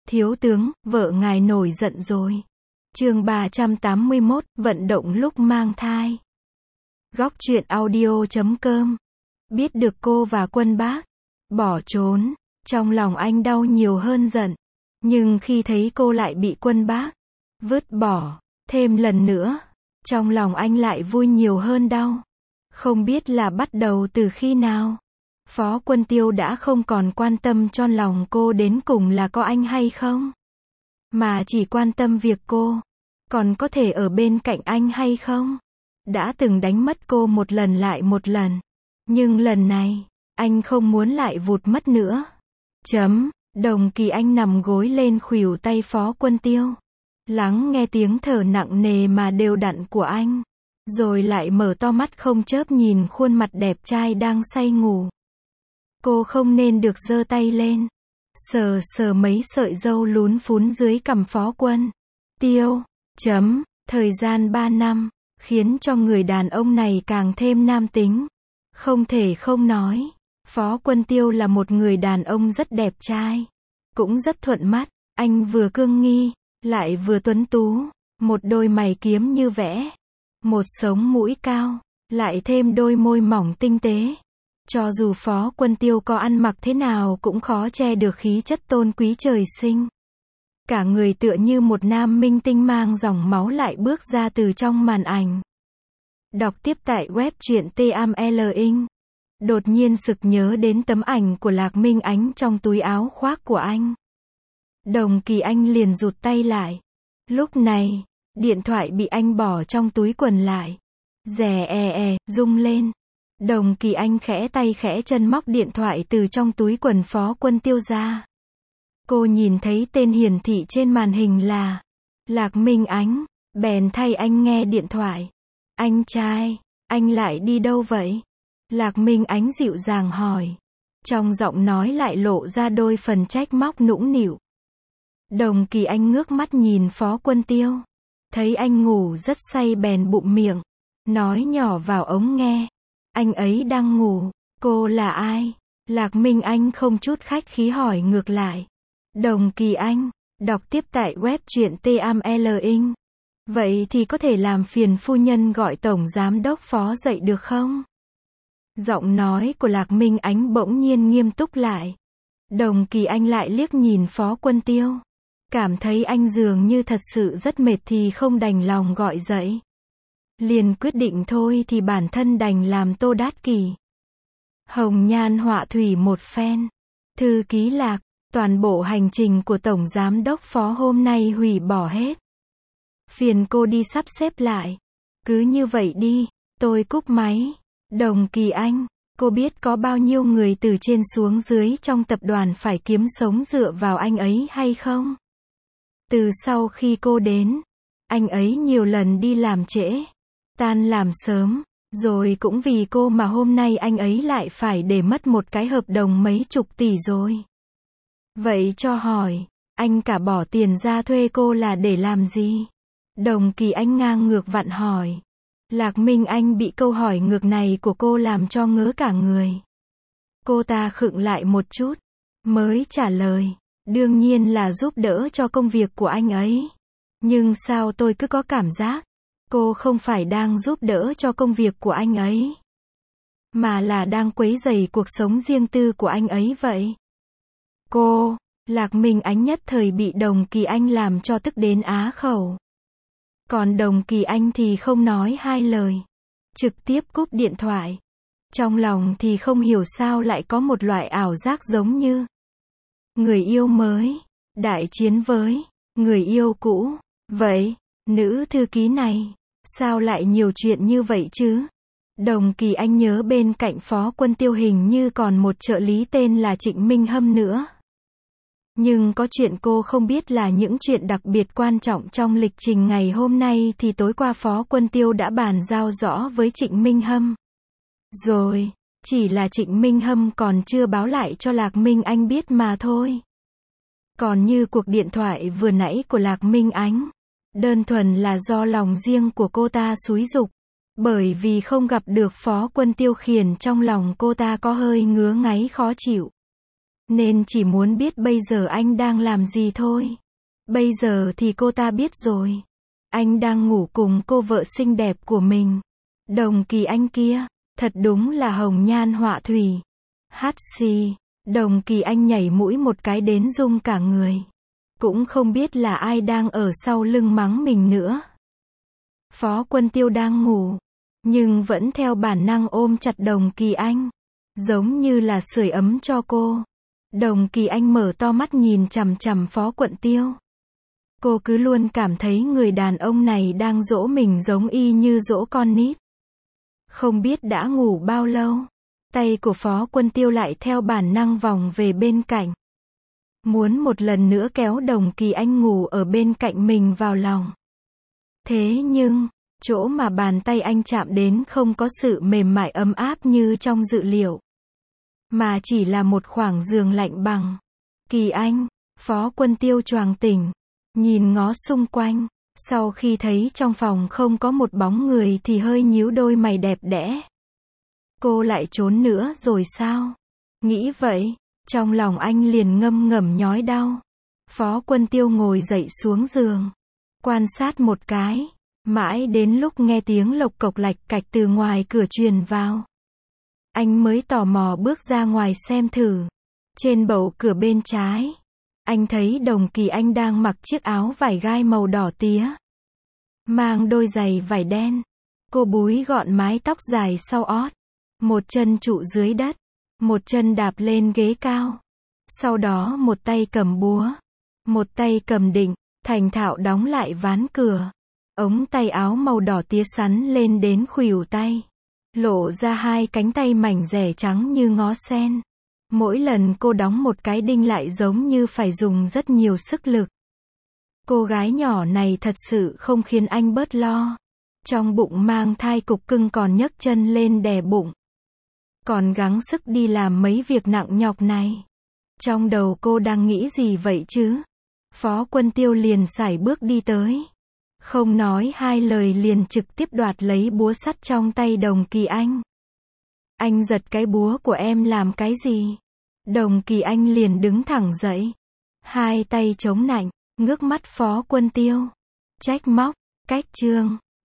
Thiếu tướng, vợ ngài nổi giận rồi. Chương 381, vận động lúc mang thai. Góc truyện audio.com. Biết được cô và Quân Bác bỏ trốn, trong lòng anh đau nhiều hơn giận. Nhưng khi thấy cô lại bị Quân Bác vứt bỏ thêm lần nữa, trong lòng anh lại vui nhiều hơn đau. Không biết là bắt đầu từ khi nào, Phó Quân Tiêu đã không còn quan tâm cho lòng cô đến cùng là có anh hay không, mà chỉ quan tâm việc cô còn có thể ở bên cạnh anh hay không. Đã từng đánh mất cô một lần lại một lần, nhưng lần này, anh không muốn lại vụt mất nữa. Đồng Kỳ Anh nằm gối lên khuỷu tay Phó Quân Tiêu, lắng nghe tiếng thở nặng nề mà đều đặn của anh, rồi lại mở to mắt không chớp nhìn khuôn mặt đẹp trai đang say ngủ. Cô không nên được giơ tay lên, sờ sờ mấy sợi râu lún phún dưới cằm Phó Quân Tiêu. Thời gian 3 năm, khiến cho người đàn ông này càng thêm nam tính. Không thể không nói, Phó Quân Tiêu là một người đàn ông rất đẹp trai, cũng rất thuận mắt. Anh vừa cương nghi, lại vừa tuấn tú, một đôi mày kiếm như vẽ, một sống mũi cao, lại thêm đôi môi mỏng tinh tế. Cho dù Phó Quân Tiêu có ăn mặc thế nào cũng khó che được khí chất tôn quý trời sinh. Cả người tựa như một nam minh tinh mang dòng máu lại bước ra từ trong màn ảnh. Đọc tiếp tại web truyện TMLing. Đột nhiên sực nhớ đến tấm ảnh của Lạc Minh Ánh trong túi áo khoác của anh. Đồng Kỳ Anh liền rụt tay lại. Lúc này, điện thoại bị anh bỏ trong túi quần lại. Rung lên. Đồng Kỳ Anh khẽ tay khẽ chân móc điện thoại từ trong túi quần Phó Quân Tiêu ra. Cô nhìn thấy tên hiển thị trên màn hình là Lạc Minh Ánh, bèn thay anh nghe điện thoại. Anh trai, anh lại đi đâu vậy? Lạc Minh Ánh dịu dàng hỏi. Trong giọng nói lại lộ ra đôi phần trách móc nũng nịu. Đồng Kỳ Anh ngước mắt nhìn Phó Quân Tiêu. Thấy anh ngủ rất say bèn bụm miệng, nói nhỏ vào ống nghe. Anh ấy đang ngủ. Cô là ai? Lạc Minh Anh không chút khách khí hỏi ngược lại. Đồng Kỳ Anh, đọc tiếp tại web truyện TMLing. Vậy thì có thể làm phiền phu nhân gọi Tổng Giám đốc Phó dậy được không? Giọng nói của Lạc Minh Ánh bỗng nhiên nghiêm túc lại. Đồng Kỳ Anh lại liếc nhìn Phó Quân Tiêu. Cảm thấy anh dường như thật sự rất mệt thì không đành lòng gọi dậy. Liền quyết định thôi thì bản thân đành làm Tô Đát Kỷ. Hồng nhan họa thủy một phen. Thư ký Lạc, toàn bộ hành trình của Tổng Giám đốc Phó hôm nay hủy bỏ hết. Phiền cô đi sắp xếp lại. Cứ như vậy đi, tôi cúp máy. Đồng Kỳ Anh, cô biết có bao nhiêu người từ trên xuống dưới trong tập đoàn phải kiếm sống dựa vào anh ấy hay không? Từ sau khi cô đến, anh ấy nhiều lần đi làm trễ, tan làm sớm, rồi cũng vì cô mà hôm nay anh ấy lại phải để mất một cái hợp đồng mấy chục tỷ rồi. Vậy cho hỏi, anh cả bỏ tiền ra thuê cô là để làm gì? Đồng Kỳ Anh ngang ngược vặn hỏi. Lạc Minh Anh bị câu hỏi ngược này của cô làm cho ngớ cả người. Cô ta khựng lại một chút, mới trả lời. Đương nhiên là giúp đỡ cho công việc của anh ấy. Nhưng sao tôi cứ có cảm giác, cô không phải đang giúp đỡ cho công việc của anh ấy, mà là đang quấy rầy cuộc sống riêng tư của anh ấy vậy. Cô, Lạc Minh Ánh nhất thời bị Đồng Kỳ Anh làm cho tức đến á khẩu. Còn Đồng Kỳ Anh thì không nói hai lời, trực tiếp cúp điện thoại. Trong lòng thì không hiểu sao lại có một loại ảo giác giống như người yêu mới đại chiến với người yêu cũ. Vậy, nữ thư ký này, sao lại nhiều chuyện như vậy chứ? Đồng Kỳ Anh nhớ bên cạnh Phó Quân Tiêu hình như còn một trợ lý tên là Trịnh Minh Hâm nữa. Nhưng có chuyện cô không biết là những chuyện đặc biệt quan trọng trong lịch trình ngày hôm nay thì tối qua Phó Quân Tiêu đã bàn giao rõ với Trịnh Minh Hâm. Rồi, chỉ là Trịnh Minh Hâm còn chưa báo lại cho Lạc Minh Anh biết mà thôi. Còn như cuộc điện thoại vừa nãy của Lạc Minh Ánh, đơn thuần là do lòng riêng của cô ta xúi giục. Bởi vì không gặp được Phó Quân Tiêu khiến trong lòng cô ta có hơi ngứa ngáy khó chịu. nên chỉ muốn biết bây giờ anh đang làm gì thôi. Bây giờ thì cô ta biết rồi. Anh đang ngủ cùng cô vợ xinh đẹp của mình. Đồng Kỳ Anh kia, thật đúng là hồng nhan họa thủy. Hát xì, Đồng Kỳ Anh nhảy mũi một cái đến rung cả người. Cũng không biết là ai đang ở sau lưng mắng mình nữa. Phó Quân Tiêu đang ngủ, nhưng vẫn theo bản năng ôm chặt Đồng Kỳ Anh, giống như là sưởi ấm cho cô. Đồng Kỳ Anh mở to mắt nhìn chằm chằm Phó Quân Tiêu. Cô cứ luôn cảm thấy người đàn ông này đang dỗ mình giống y như dỗ con nít. Không biết đã ngủ bao lâu, tay của Phó Quân Tiêu lại theo bản năng vòng về bên cạnh. Muốn một lần nữa kéo Đồng Kỳ Anh ngủ ở bên cạnh mình vào lòng. Thế nhưng, chỗ mà bàn tay anh chạm đến không có sự mềm mại ấm áp như trong dự liệu, mà chỉ là một khoảng giường lạnh bằng. Kỳ Anh, Phó Quân Tiêu choàng tỉnh, nhìn ngó xung quanh, sau khi thấy trong phòng không có một bóng người thì hơi nhíu đôi mày đẹp đẽ. Cô lại trốn nữa rồi sao? Nghĩ vậy, trong lòng anh liền ngâm ngầm nhói đau. Phó Quân Tiêu ngồi dậy xuống giường, quan sát một cái, mãi đến lúc nghe tiếng lộc cộc lạch cạch từ ngoài cửa truyền vào, anh mới tò mò bước ra ngoài xem thử. Trên bậu cửa bên trái, anh thấy Đồng Kỳ Anh đang mặc chiếc áo vải gai màu đỏ tía, mang đôi giày vải đen. Cô búi gọn mái tóc dài sau ót, một chân trụ dưới đất, một chân đạp lên ghế cao. Sau đó một tay cầm búa, một tay cầm đỉnh, thành thạo đóng lại ván cửa. Ống tay áo màu đỏ tía sắn lên đến khuỷu tay, lộ ra hai cánh tay mảnh dẻ trắng như ngó sen. Mỗi lần cô đóng một cái đinh lại giống như phải dùng rất nhiều sức lực. Cô gái nhỏ này thật sự không khiến anh bớt lo. Trong bụng mang thai cục cưng còn nhấc chân lên đè bụng, còn gắng sức đi làm mấy việc nặng nhọc này. Trong đầu cô đang nghĩ gì vậy chứ? Phó Quân Tiêu liền sải bước đi tới, không nói hai lời liền trực tiếp đoạt lấy búa sắt trong tay Đồng Kỳ Anh. Anh giật cái búa của em làm cái gì? Đồng Kỳ Anh liền đứng thẳng dậy, hai tay chống nạnh, ngước mắt Phó Quân Tiêu, trách móc. Cách chương